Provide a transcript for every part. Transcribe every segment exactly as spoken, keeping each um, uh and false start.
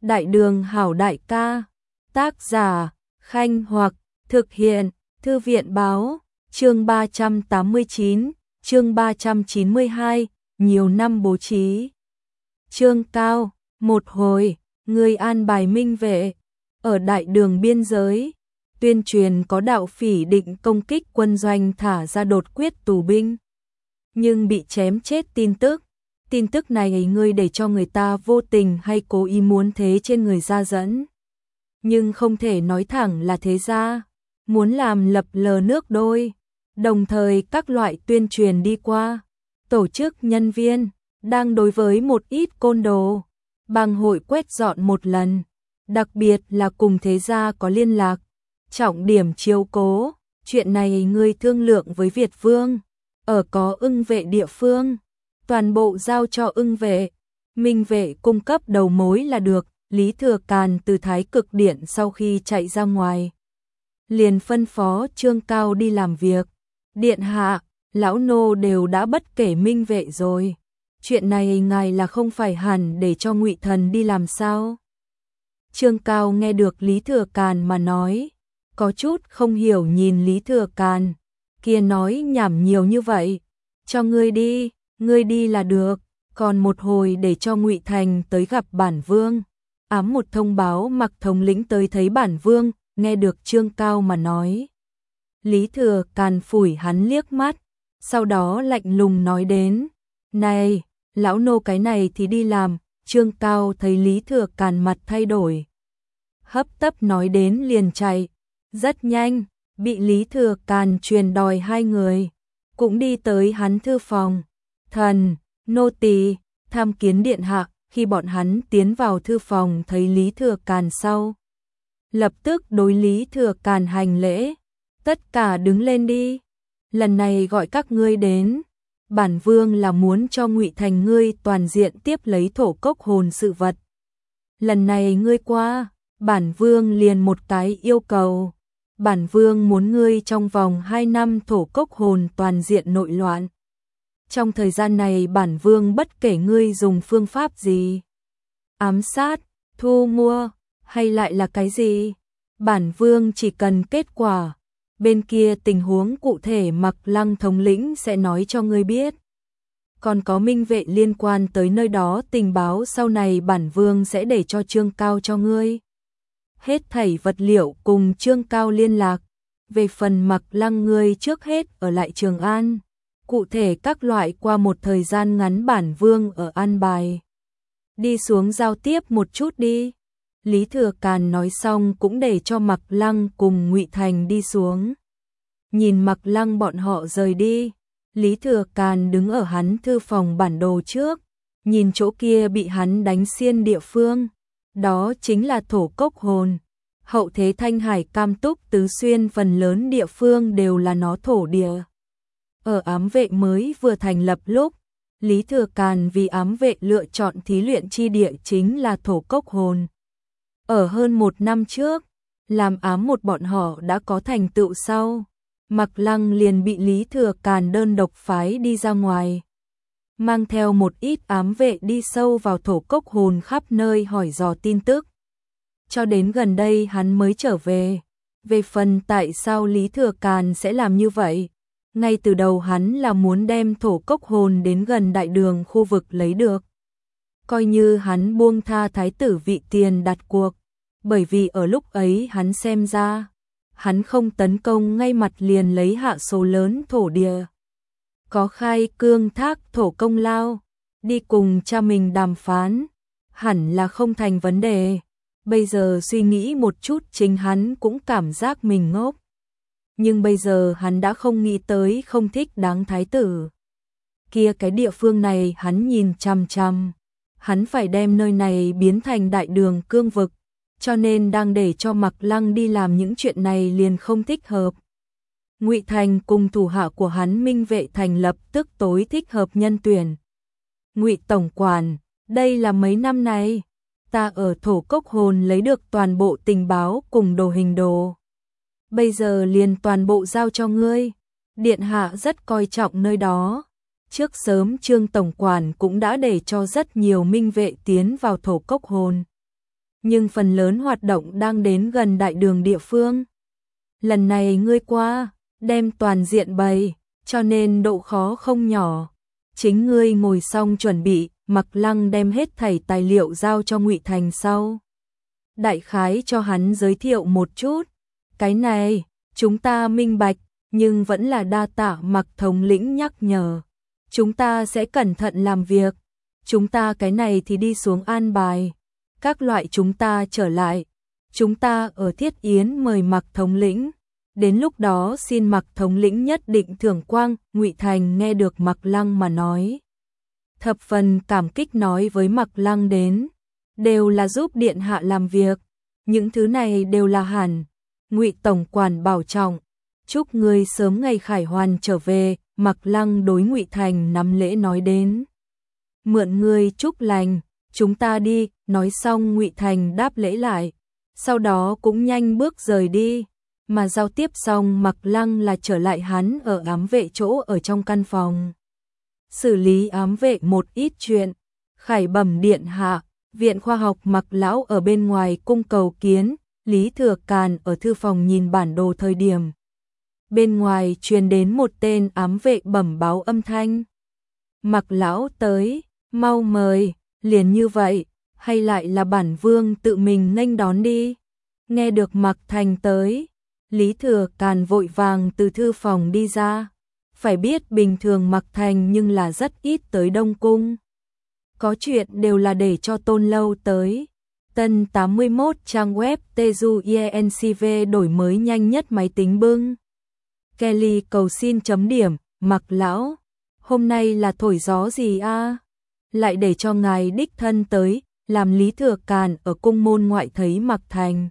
Đại đường hảo đại ca, tác giả, Khanh Hoặc, thực hiện, Thư viện báo, chương ba trăm tám mươi chín, chương ba trăm chín mươi hai, nhiều năm bố trí. Chương cao, một hồi, người an bài minh vệ, ở đại đường biên giới, tuyên truyền có đạo phỉ định công kích quân doanh thả ra đột quyết tù binh, nhưng bị chém chết tin tức. Tin tức này ngươi để cho người ta vô tình hay cố ý muốn thế trên người ra dẫn. Nhưng không thể nói thẳng là thế ra, muốn làm lập lờ nước đôi. Đồng thời các loại tuyên truyền đi qua, tổ chức nhân viên, đang đối với một ít côn đồ, bang hội quét dọn một lần, đặc biệt là cùng thế gia có liên lạc, trọng điểm chiếu cố, chuyện này ngươi thương lượng với Việt Vương, ở có ưng vệ địa phương. Toàn bộ giao cho ưng vệ, minh vệ cung cấp đầu mối là được. Lý Thừa Càn từ Thái Cực Điện sau khi chạy ra ngoài, liền phân phó Trương Cao đi làm việc. Điện hạ, lão nô đều đã bất kể minh vệ rồi, chuyện này ngài là không phải hẳn để cho Ngụy Thần đi làm sao? Trương Cao nghe được Lý Thừa Càn mà nói, có chút không hiểu nhìn Lý Thừa Càn, kia nói nhảm nhiều như vậy, cho ngươi đi. Ngươi đi là được, còn một hồi để cho Ngụy Thành tới gặp bản vương. Ám một thông báo Mặc thống lĩnh tới thấy bản vương, nghe được Trương Cao mà nói. Lý Thừa Càn phủi hắn liếc mắt, sau đó lạnh lùng nói đến, này, lão nô cái này thì đi làm. Trương Cao thấy Lý Thừa Càn mặt thay đổi, hấp tấp nói đến liền chạy, rất nhanh, bị Lý Thừa Càn truyền đòi hai người, cũng đi tới hắn thư phòng. Thần, nô tỳ tham kiến điện hạ. Khi bọn hắn tiến vào thư phòng thấy Lý Thừa Càn sau, lập tức đối Lý Thừa Càn hành lễ, tất cả đứng lên đi. Lần này gọi các ngươi đến, bản vương là muốn cho Ngụy Thành ngươi toàn diện tiếp lấy thổ cốc hồn sự vật. Lần này ngươi qua, bản vương liền một cái yêu cầu, bản vương muốn ngươi trong vòng hai năm thổ cốc hồn toàn diện nội loạn. Trong thời gian này bản vương bất kể ngươi dùng phương pháp gì, ám sát, thu mua, hay lại là cái gì, bản vương chỉ cần kết quả. Bên kia tình huống cụ thể Mặc Lăng thống lĩnh sẽ nói cho ngươi biết. Còn có minh vệ liên quan tới nơi đó tình báo sau này bản vương sẽ để cho Trương Cao cho ngươi. Hết thảy vật liệu cùng Trương Cao liên lạc. Về phần Mặc Lăng ngươi trước hết ở lại Trường An. Cụ thể các loại qua một thời gian ngắn bản vương ở an bài. Đi xuống giao tiếp một chút đi. Lý Thừa Càn nói xong cũng để cho Mặc Lăng cùng Ngụy Thành đi xuống. Nhìn Mặc Lăng bọn họ rời đi, Lý Thừa Càn đứng ở hắn thư phòng bản đồ trước, nhìn chỗ kia bị hắn đánh xiên địa phương, đó chính là thổ cốc hồn. Hậu thế Thanh Hải Cam Túc Tứ Xuyên phần lớn địa phương đều là nó thổ địa. Ở ám vệ mới vừa thành lập lúc, Lý Thừa Càn vì ám vệ lựa chọn thí luyện chi địa chính là thổ cốc hồn. Ở hơn một năm trước, làm ám một bọn họ đã có thành tựu sau, Mặc Lăng liền bị Lý Thừa Càn đơn độc phái đi ra ngoài. Mang theo một ít ám vệ đi sâu vào thổ cốc hồn khắp nơi hỏi dò tin tức. Cho đến gần đây hắn mới trở về. Về phần tại sao Lý Thừa Càn sẽ làm như vậy? Ngay từ đầu hắn là muốn đem thổ cốc hồn đến gần đại đường khu vực lấy được. Coi như hắn buông tha thái tử vị tiền đặt cuộc. Bởi vì ở lúc ấy hắn xem ra, hắn không tấn công ngay mặt liền lấy hạ số lớn thổ địa. Có khai cương thác thổ công lao, đi cùng cha mình đàm phán, hẳn là không thành vấn đề. Bây giờ suy nghĩ một chút chính hắn cũng cảm giác mình ngốc. Nhưng bây giờ hắn đã không nghĩ tới không thích đáng thái tử. Kia cái địa phương này hắn nhìn chằm chằm. Hắn phải đem nơi này biến thành đại đường cương vực. Cho nên đang để cho Mặc Lăng đi làm những chuyện này liền không thích hợp. Ngụy Thành cùng thủ hạ của hắn minh vệ thành lập tức tối thích hợp nhân tuyển. Ngụy tổng quản, đây là mấy năm nay, ta ở thổ cốc hồn lấy được toàn bộ tình báo cùng đồ hình đồ. Bây giờ liền toàn bộ giao cho ngươi. Điện hạ rất coi trọng nơi đó. Trước sớm Trương tổng quản cũng đã để cho rất nhiều minh vệ tiến vào thổ cốc hồn. nhưng phần lớn hoạt động đang đến gần đại đường địa phương. Lần này ngươi qua, đem toàn diện bày, cho nên độ khó không nhỏ. Chính ngươi ngồi xong chuẩn bị, Mặc Lăng đem hết thảy tài liệu giao cho Ngụy Thành sau. Đại khái cho hắn giới thiệu một chút. Cái này, chúng ta minh bạch, nhưng vẫn là đa tạ Mặc thống lĩnh nhắc nhở. Chúng ta sẽ cẩn thận làm việc. Chúng ta cái này thì đi xuống an bài. Các loại chúng ta trở lại. Chúng ta ở Thiết Yến mời Mặc thống lĩnh. Đến lúc đó xin Mặc thống lĩnh nhất định thưởng quang. Ngụy Thành nghe được Mặc Lăng mà nói. Thập phần cảm kích nói với Mặc Lăng đến. Đều là giúp điện hạ làm việc. Những thứ này đều là hẳn. Ngụy tổng quản bảo trọng. Chúc ngươi sớm ngày khải hoàn trở về. Mặc Lăng đối Ngụy Thành nắm lễ nói đến. Mượn ngươi chúc lành, chúng ta đi. Nói xong Ngụy Thành đáp lễ lại. Sau đó cũng nhanh bước rời đi. Mà giao tiếp xong Mặc Lăng là trở lại hắn ở ám vệ chỗ ở trong căn phòng. Xử lý ám vệ một ít chuyện. Khải bẩm điện hạ, viện khoa học Mặc lão ở bên ngoài cung cầu kiến. Lý Thừa Càn ở thư phòng nhìn bản đồ thời điểm. Bên ngoài truyền đến một tên ám vệ bẩm báo âm thanh. Mặc lão tới, mau mời, liền như vậy, hay lại là bản vương tự mình nghênh đón đi. Nghe được Mặc Thành tới, Lý Thừa Càn vội vàng từ thư phòng đi ra. Phải biết bình thường Mặc Thành nhưng là rất ít tới Đông Cung. Có chuyện đều là để cho Tôn Lâu tới. Tân tám mươi mốt trang web Teju i en xê vê đổi mới nhanh nhất máy tính bưng. Kelly cầu xin chấm điểm, Mặc lão, hôm nay là thổi gió gì a? Lại để cho ngài đích thân tới, làm Lý Thừa Càn ở cung môn ngoại thấy Mặc Thành.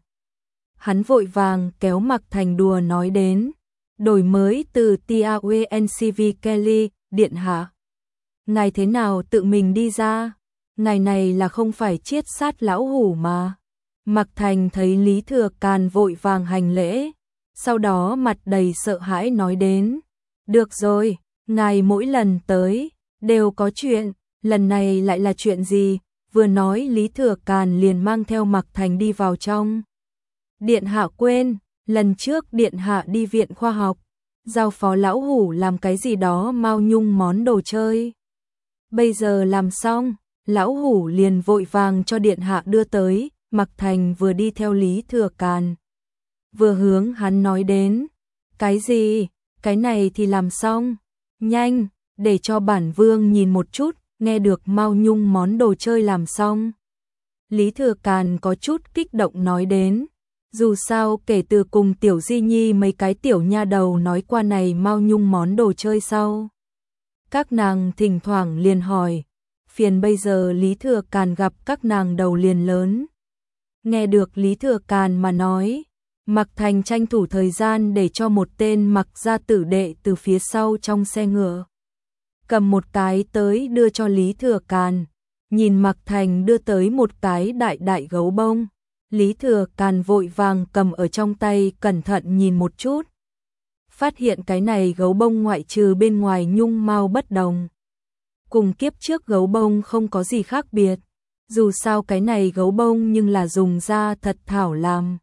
Hắn vội vàng kéo Mặc Thành đùa nói đến, đổi mới từ tê a u en xê vê Kelly, điện hạ. Ngài thế nào tự mình đi ra? Ngài này là không phải chiết sát lão hủ mà. Mặc Thành thấy Lý Thừa Càn vội vàng hành lễ. Sau đó mặt đầy sợ hãi nói đến. Được rồi, ngài mỗi lần tới, đều có chuyện, lần này lại là chuyện gì? Vừa nói Lý Thừa Càn liền mang theo Mặc Thành đi vào trong. Điện hạ quên, lần trước điện hạ đi viện khoa học, giao phó lão hủ làm cái gì đó mao nhung món đồ chơi. Bây giờ làm xong, lão hủ liền vội vàng cho điện hạ đưa tới. Mặc Thành vừa đi theo Lý Thừa Càn, vừa hướng hắn nói đến. Cái gì? Cái này thì làm xong. Nhanh, để cho bản vương nhìn một chút. Nghe được mao nhung món đồ chơi làm xong, Lý Thừa Càn có chút kích động nói đến. Dù sao kể từ cùng Tiểu Di Nhi mấy cái tiểu nha đầu nói qua này mao nhung món đồ chơi sau, các nàng thỉnh thoảng liền hỏi. Phiền bây giờ Lý Thừa Càn gặp các nàng đầu liền lớn. Nghe được Lý Thừa Càn mà nói, Mặc Thành tranh thủ thời gian để cho một tên Mặc gia tử đệ từ phía sau trong xe ngựa cầm một cái tới đưa cho Lý Thừa Càn. Nhìn Mặc Thành đưa tới một cái đại đại gấu bông, Lý Thừa Càn vội vàng cầm ở trong tay cẩn thận nhìn một chút. Phát hiện cái này gấu bông ngoại trừ bên ngoài nhung mao bất đồng, cùng kiếp trước gấu bông không có gì khác biệt. Dù sao cái này gấu bông nhưng là dùng da thật thảo làm.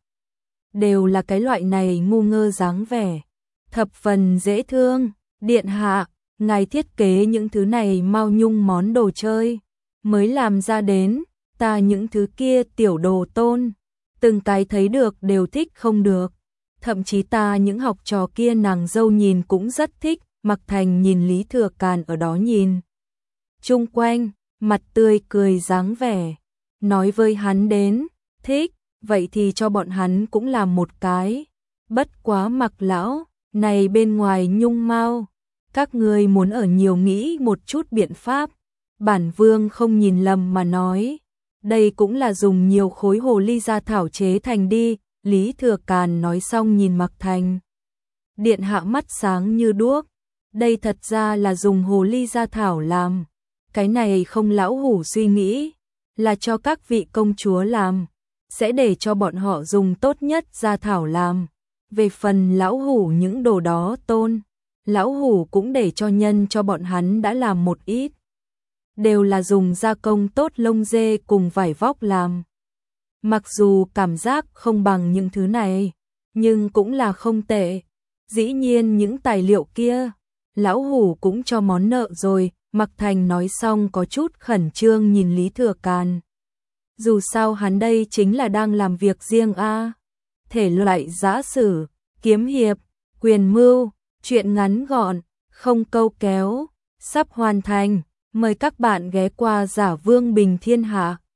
Đều là cái loại này ngu ngơ dáng vẻ. Thập phần dễ thương. Điện hạ, ngài thiết kế những thứ này mao nhung món đồ chơi mới làm ra đến. Ta những thứ kia tiểu đồ tôn, từng cái thấy được đều thích không được. Thậm chí ta những học trò kia nàng dâu nhìn cũng rất thích. Mặc Thành nhìn Lý Thừa Càn ở đó nhìn chung quanh, mặt tươi cười dáng vẻ, nói với hắn đến, thích, vậy thì cho bọn hắn cũng làm một cái. Bất quá Mặc lão, này bên ngoài nhung mao, các ngươi muốn ở nhiều nghĩ một chút biện pháp. Bản vương không nhìn lầm mà nói, đây cũng là dùng nhiều khối hồ ly gia thảo chế thành đi. Lý Thừa Càn nói xong nhìn Mặc Thành. Điện hạ mắt sáng như đuốc, đây thật ra là dùng hồ ly gia thảo làm. Cái này không lão hủ suy nghĩ, là cho các vị công chúa làm, sẽ để cho bọn họ dùng tốt nhất gia thảo làm. Về phần lão hủ những đồ đó tôn, lão hủ cũng để cho nhân cho bọn hắn đã làm một ít. Đều là dùng gia công tốt lông dê cùng vải vóc làm. Mặc dù cảm giác không bằng những thứ này, nhưng cũng là không tệ. Dĩ nhiên những tài liệu kia, lão hủ cũng cho món nợ rồi, Mặc Thành nói xong có chút khẩn trương nhìn Lý Thừa Càn. Dù sao hắn đây chính là đang làm việc riêng a. Thể loại giã sử, kiếm hiệp, quyền mưu, truyện ngắn gọn, không câu kéo, sắp hoàn thành. Mời các bạn ghé qua Giả Vương Bình Thiên Hạ.